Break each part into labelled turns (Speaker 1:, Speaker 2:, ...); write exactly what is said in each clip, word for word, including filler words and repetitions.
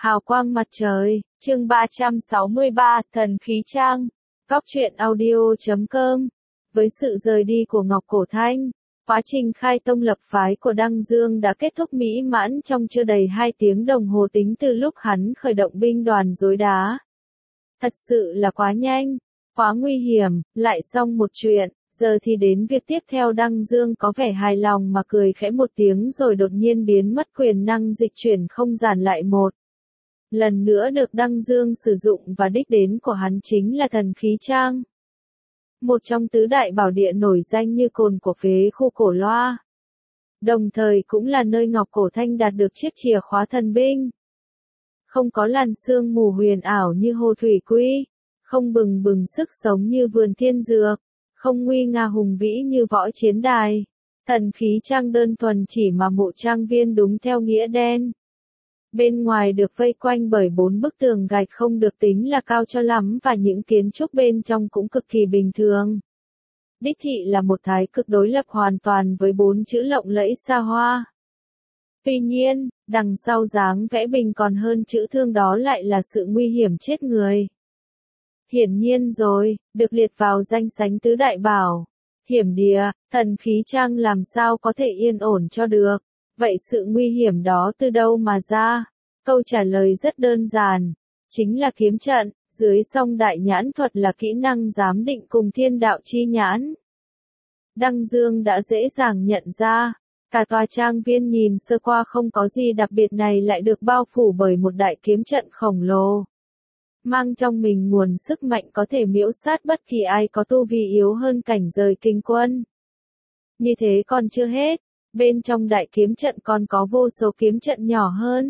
Speaker 1: Hào quang mặt trời, chương ba trăm sáu mươi ba, Thần khí trang. Góc truyện audio chấm com. Với sự rời đi của Ngọc Cổ Thanh, quá trình khai tông lập phái của Đăng Dương đã kết thúc mỹ mãn trong chưa đầy hai tiếng đồng hồ tính từ lúc hắn khởi động binh đoàn Dối Đá. Thật sự là quá nhanh, quá nguy hiểm, lại xong một chuyện, giờ thì đến việc tiếp theo. Đăng Dương có vẻ hài lòng mà cười khẽ một tiếng rồi đột nhiên biến mất quyền năng dịch chuyển không gian lại một lần nữa được Đăng Dương sử dụng, và đích đến của hắn chính là thần khí trang. Một trong tứ đại bảo địa nổi danh như cồn của phế khu Cổ Loa. Đồng thời cũng là nơi Ngọc Cổ Thanh đạt được chiếc chìa khóa thần binh. Không có làn sương mù huyền ảo như hồ thủy quy, không bừng bừng sức sống như vườn thiên dược, không nguy nga hùng vĩ như võ chiến đài. Thần khí trang đơn thuần chỉ mà mộ trang viên đúng theo nghĩa đen. Bên ngoài được vây quanh bởi bốn bức tường gạch không được tính là cao cho lắm, và những kiến trúc bên trong cũng cực kỳ bình thường. Đích thị là một thái cực đối lập hoàn toàn với bốn chữ lộng lẫy xa hoa. Tuy nhiên, đằng sau dáng vẽ bình còn hơn chữ thương đó lại là sự nguy hiểm chết người. Hiển nhiên rồi, được liệt vào danh sách tứ đại bảo hiểm địa, thần khí trang làm sao có thể yên ổn cho được. Vậy sự nguy hiểm đó từ đâu mà ra? Câu trả lời rất đơn giản, chính là kiếm trận. Dưới song đại nhãn thuật là kỹ năng giám định cùng thiên đạo chi nhãn. Đăng Dương đã dễ dàng nhận ra, cả tòa trang viên nhìn sơ qua không có gì đặc biệt này lại được bao phủ bởi một đại kiếm trận khổng lồ, mang trong mình nguồn sức mạnh có thể miễu sát bất kỳ ai có tu vi yếu hơn cảnh giới kinh quân. Như thế còn chưa hết, bên trong đại kiếm trận còn có vô số kiếm trận nhỏ hơn,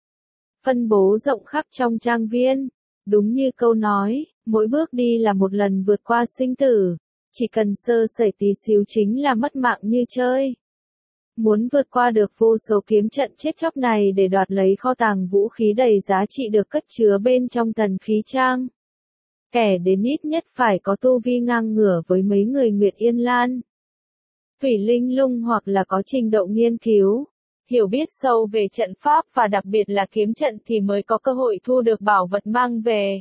Speaker 1: phân bố rộng khắp trong trang viên. Đúng như câu nói, mỗi bước đi là một lần vượt qua sinh tử, chỉ cần sơ sẩy tí xíu chính là mất mạng như chơi. Muốn vượt qua được vô số kiếm trận chết chóc này để đoạt lấy kho tàng vũ khí đầy giá trị được cất chứa bên trong thần khí trang, kẻ đến ít nhất phải có tu vi ngang ngửa với mấy người Nguyệt Yên Lan, Thủy Linh Lung, hoặc là có trình độ nghiên cứu, hiểu biết sâu về trận pháp và đặc biệt là kiếm trận thì mới có cơ hội thu được bảo vật mang về.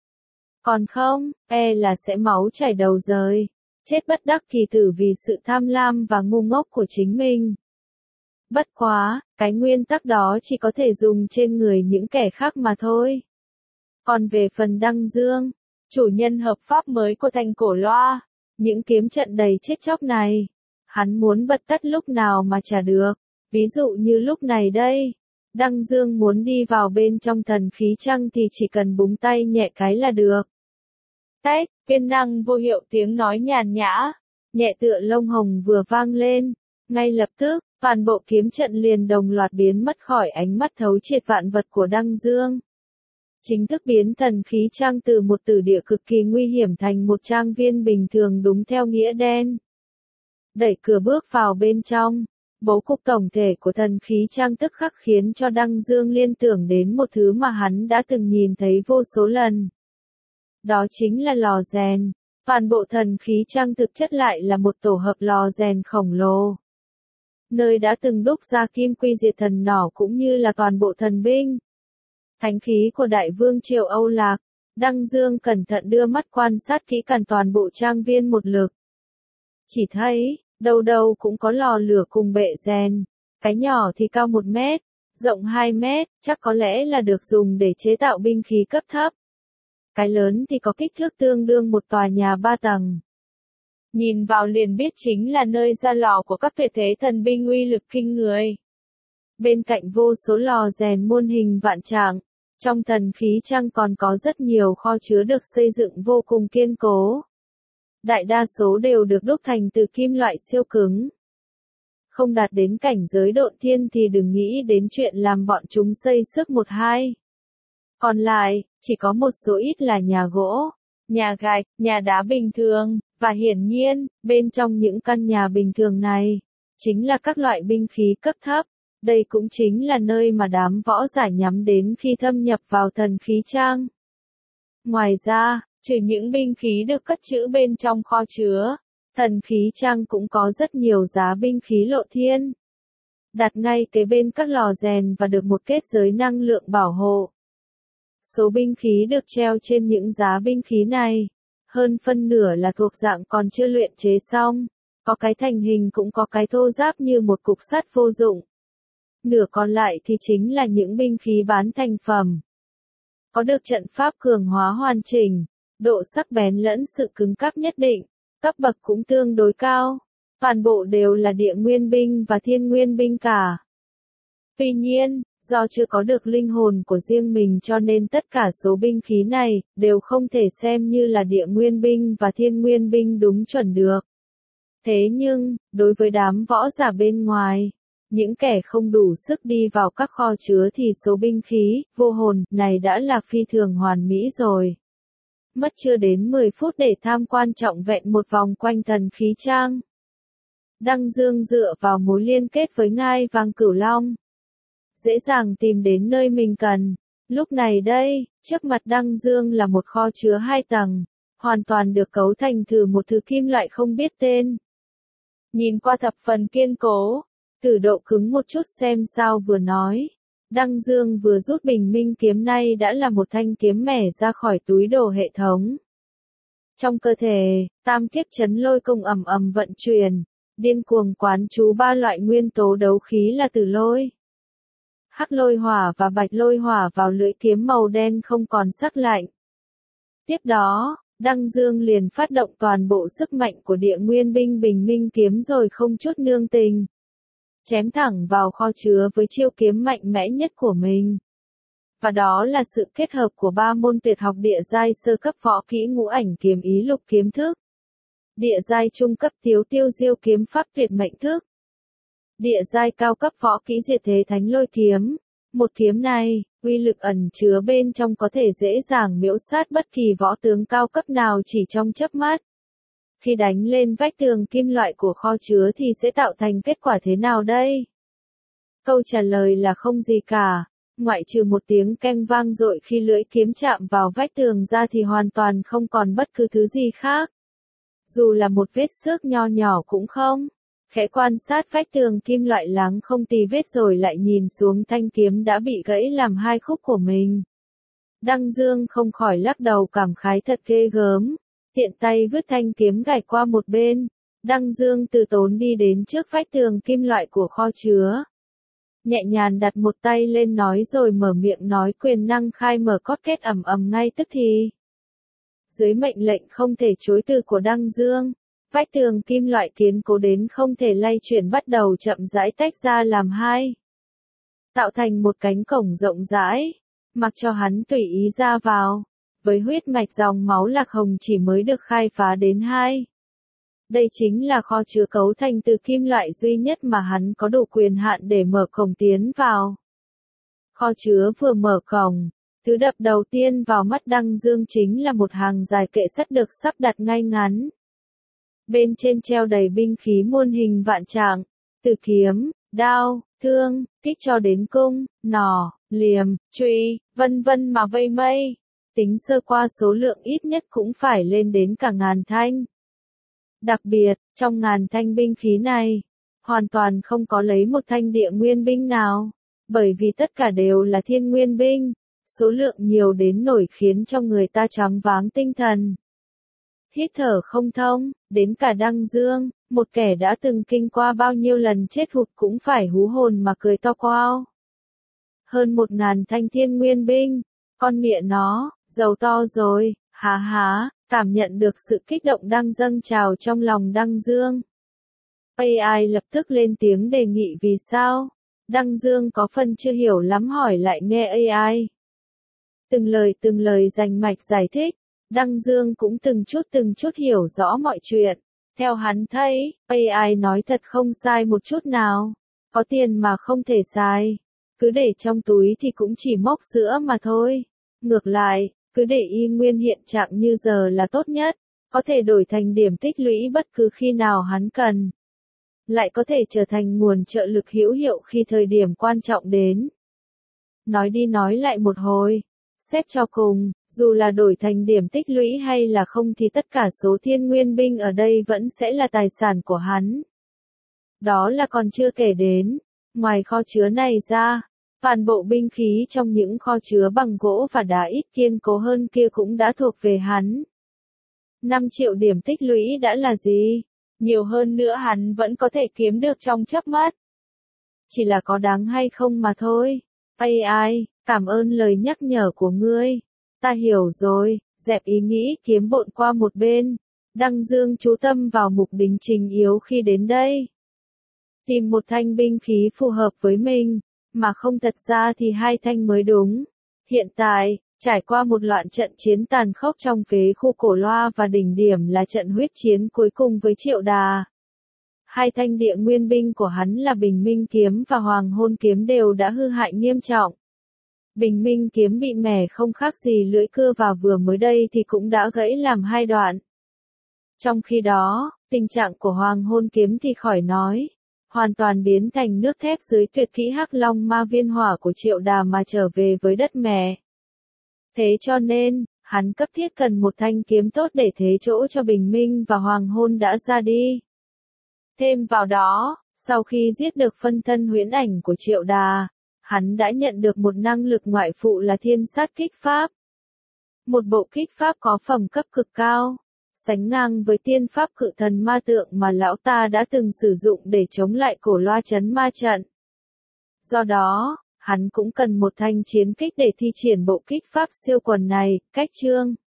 Speaker 1: Còn không, e là sẽ máu chảy đầu rơi, chết bất đắc kỳ tử vì sự tham lam và ngu ngốc của chính mình. Bất quá, cái nguyên tắc đó chỉ có thể dùng trên người những kẻ khác mà thôi. Còn về phần Đăng Dương, chủ nhân hợp pháp mới của thành Cổ Loa, những kiếm trận đầy chết chóc này, hắn muốn bật tắt lúc nào mà chả được. Ví dụ như lúc này đây, Đăng Dương muốn đi vào bên trong thần khí trang thì chỉ cần búng tay nhẹ cái là được. Tách, viên năng vô hiệu tiếng nói nhàn nhã, nhẹ tựa lông hồng vừa vang lên. Ngay lập tức, toàn bộ kiếm trận liền đồng loạt biến mất khỏi ánh mắt thấu triệt vạn vật của Đăng Dương. Chính thức biến thần khí trang từ một tử địa cực kỳ nguy hiểm thành một trang viên bình thường đúng theo nghĩa đen. Đẩy cửa bước vào bên trong, bố cục tổng thể của thần khí trang tức khắc khiến cho Đăng Dương liên tưởng đến một thứ mà hắn đã từng nhìn thấy vô số lần. Đó chính là lò rèn. Toàn bộ thần khí trang thực chất lại là một tổ hợp lò rèn khổng lồ, nơi đã từng đúc ra kim quy diệt thần nỏ cũng như là toàn bộ thần binh, thánh khí của Đại Vương triều Âu Lạc. Đăng Dương cẩn thận đưa mắt quan sát kỹ càng toàn bộ trang viên một lượt. Chỉ thấy, đâu đâu cũng có lò lửa cùng bệ rèn. Cái nhỏ thì cao một mét, rộng hai mét, chắc có lẽ là được dùng để chế tạo binh khí cấp thấp. Cái lớn thì có kích thước tương đương một tòa nhà ba tầng. Nhìn vào liền biết chính là nơi ra lò của các tuyệt thế thần binh uy lực kinh người. Bên cạnh vô số lò rèn muôn hình vạn trạng, trong thần khí trang còn có rất nhiều kho chứa được xây dựng vô cùng kiên cố. Đại đa số đều được đúc thành từ kim loại siêu cứng. Không đạt đến cảnh giới độn thiên thì đừng nghĩ đến chuyện làm bọn chúng xây sức một hai. Còn lại, chỉ có một số ít là nhà gỗ, nhà gạch, nhà đá bình thường, và hiển nhiên, bên trong những căn nhà bình thường này, chính là các loại binh khí cấp thấp. Đây cũng chính là nơi mà đám võ giả nhắm đến khi thâm nhập vào thần khí trang. Ngoài ra, trừ những binh khí được cất trữ bên trong kho chứa, thần khí trang cũng có rất nhiều giá binh khí lộ thiên, đặt ngay kế bên các lò rèn và được một kết giới năng lượng bảo hộ. Số binh khí được treo trên những giá binh khí này, hơn phân nửa là thuộc dạng còn chưa luyện chế xong, có cái thành hình cũng có cái thô ráp như một cục sắt vô dụng. Nửa còn lại thì chính là những binh khí bán thành phẩm. Có được trận pháp cường hóa hoàn chỉnh, độ sắc bén lẫn sự cứng cáp nhất định, cấp bậc cũng tương đối cao. Toàn bộ đều là địa nguyên binh và thiên nguyên binh cả. Tuy nhiên, do chưa có được linh hồn của riêng mình cho nên tất cả số binh khí này đều không thể xem như là địa nguyên binh và thiên nguyên binh đúng chuẩn được. Thế nhưng, đối với đám võ giả bên ngoài, những kẻ không đủ sức đi vào các kho chứa thì số binh khí, vô hồn, này đã là phi thường hoàn mỹ rồi. Mất chưa đến mười phút để tham quan trọn vẹn một vòng quanh thần khí trang. Đăng Dương dựa vào mối liên kết với ngai vàng Cửu Long, dễ dàng tìm đến nơi mình cần. Lúc này đây, trước mặt Đăng Dương là một kho chứa hai tầng, hoàn toàn được cấu thành từ một thứ kim loại không biết tên. Nhìn qua thập phần kiên cố, thử độ cứng một chút xem sao vừa nói. Đăng Dương vừa rút bình minh kiếm nay đã là một thanh kiếm mẻ ra khỏi túi đồ hệ thống. Trong cơ thể, tam kiếp chấn lôi công ầm ầm vận chuyển, điên cuồng quán chú ba loại nguyên tố đấu khí là tử lôi, hắc lôi hỏa và bạch lôi hỏa vào lưỡi kiếm màu đen không còn sắc lạnh. Tiếp đó, Đăng Dương liền phát động toàn bộ sức mạnh của địa nguyên binh bình minh kiếm rồi không chút nương tình, chém thẳng vào kho chứa với chiêu kiếm mạnh mẽ nhất của mình. Và đó là sự kết hợp của ba môn tuyệt học địa giai sơ cấp võ kỹ ngũ ảnh kiếm ý lục kiếm thức, địa giai trung cấp tiếu tiêu diêu kiếm pháp tuyệt mệnh thức, địa giai cao cấp võ kỹ diệt thế thánh lôi kiếm. Một kiếm này, uy lực ẩn chứa bên trong có thể dễ dàng miễu sát bất kỳ võ tướng cao cấp nào chỉ trong chớp mắt. Khi đánh lên vách tường kim loại của kho chứa thì sẽ tạo thành kết quả thế nào đây? Câu trả lời là không gì cả, ngoại trừ một tiếng keng vang dội khi lưỡi kiếm chạm vào vách tường ra thì hoàn toàn không còn bất cứ thứ gì khác. Dù là một vết xước nho nhỏ cũng không. Khẽ quan sát vách tường kim loại láng không tì vết rồi lại nhìn xuống thanh kiếm đã bị gãy làm hai khúc của mình. Đăng Dương không khỏi lắc đầu cảm khái thật ghê gớm. Tiện tay vứt thanh kiếm gạch qua một bên, Đăng Dương từ tốn đi đến trước vách tường kim loại của kho chứa. Nhẹ nhàng đặt một tay lên nói rồi mở miệng nói quyền năng khai mở cốt kết ầm ầm ngay tức thì. Dưới mệnh lệnh không thể chối từ của Đăng Dương, vách tường kim loại kiên cố đến không thể lay chuyển bắt đầu chậm rãi tách ra làm hai, tạo thành một cánh cổng rộng rãi, mặc cho hắn tùy ý ra vào, với huyết mạch dòng máu lạc hồng chỉ mới được khai phá đến hai. Đây chính là kho chứa cấu thành từ kim loại duy nhất mà hắn có đủ quyền hạn để mở cổng tiến vào. Kho chứa vừa mở cổng, thứ đập đầu tiên vào mắt Đăng Dương chính là một hàng dài kệ sắt được sắp đặt ngay ngắn. Bên trên treo đầy binh khí muôn hình vạn trạng, từ kiếm, đao, thương, kích cho đến cung, nỏ, liềm, chùy, vân vân mà vây mây. Tính sơ qua số lượng ít nhất cũng phải lên đến cả ngàn thanh. Đặc biệt, trong ngàn thanh binh khí này, hoàn toàn không có lấy một thanh địa nguyên binh nào, bởi vì tất cả đều là thiên nguyên binh, số lượng nhiều đến nổi khiến cho người ta choáng váng tinh thần. Hít thở không thông, đến cả Đăng Dương, một kẻ đã từng kinh qua bao nhiêu lần chết hụt cũng phải hú hồn mà cười to quao. Hơn một ngàn thanh thiên nguyên binh, con mẹ nó, giàu to rồi, há há, cảm nhận được sự kích động đang dâng trào trong lòng Đăng Dương. a i lập tức lên tiếng đề nghị vì sao. Đăng Dương có phần chưa hiểu lắm hỏi lại nghe a i. Từng lời từng lời rành mạch giải thích, Đăng Dương cũng từng chút từng chút hiểu rõ mọi chuyện. Theo hắn thấy, a i nói thật không sai một chút nào. Có tiền mà không thể xài. Cứ để trong túi thì cũng chỉ mốc sữa mà thôi. Ngược lại, cứ để y nguyên hiện trạng như giờ là tốt nhất. Có thể đổi thành điểm tích lũy bất cứ khi nào hắn cần. Lại có thể trở thành nguồn trợ lực hữu hiệu khi thời điểm quan trọng đến. Nói đi nói lại một hồi. Xét cho cùng, dù là đổi thành điểm tích lũy hay là không thì tất cả số thiên nguyên binh ở đây vẫn sẽ là tài sản của hắn. Đó là còn chưa kể đến, ngoài kho chứa này ra, Toàn bộ binh khí trong những kho chứa bằng gỗ và đá ít kiên cố hơn kia cũng đã thuộc về hắn. năm triệu điểm tích lũy đã là gì? Nhiều hơn nữa hắn vẫn có thể kiếm được trong chớp mắt. Chỉ là có đáng hay không mà thôi. a i, cảm ơn lời nhắc nhở của ngươi. Ta hiểu rồi, dẹp ý nghĩ kiếm bộn qua một bên. Đăng Dương chú tâm vào mục đính chính yếu khi đến đây. Tìm một thanh binh khí phù hợp với mình, mà không thật ra thì hai thanh mới đúng. Hiện tại, trải qua một loạt trận chiến tàn khốc trong phế khu Cổ Loa và đỉnh điểm là trận huyết chiến cuối cùng với Triệu Đà. Hai thanh địa nguyên binh của hắn là Bình Minh Kiếm và Hoàng Hôn Kiếm đều đã hư hại nghiêm trọng. Bình Minh Kiếm bị mẻ không khác gì lưỡi cưa và vừa mới đây thì cũng đã gãy làm hai đoạn. Trong khi đó, tình trạng của Hoàng Hôn Kiếm thì khỏi nói. Hoàn toàn biến thành nước thép dưới tuyệt kỹ Hắc Long Ma Viên Hỏa của Triệu Đà mà trở về với đất mẹ. Thế cho nên, hắn cấp thiết cần một thanh kiếm tốt để thế chỗ cho Bình Minh và Hoàng Hôn đã ra đi. Thêm vào đó, sau khi giết được phân thân huyễn ảnh của Triệu Đà, hắn đã nhận được một năng lực ngoại phụ là Thiên Sát Kích Pháp. Một bộ kích pháp có phẩm cấp cực cao, sánh ngang với tiên pháp Cự Thần Ma Tượng mà lão ta đã từng sử dụng để chống lại Cổ Loa Trấn Ma Trận. Do đó, hắn cũng cần một thanh chiến kích để thi triển bộ kích pháp siêu quần này. Cách chương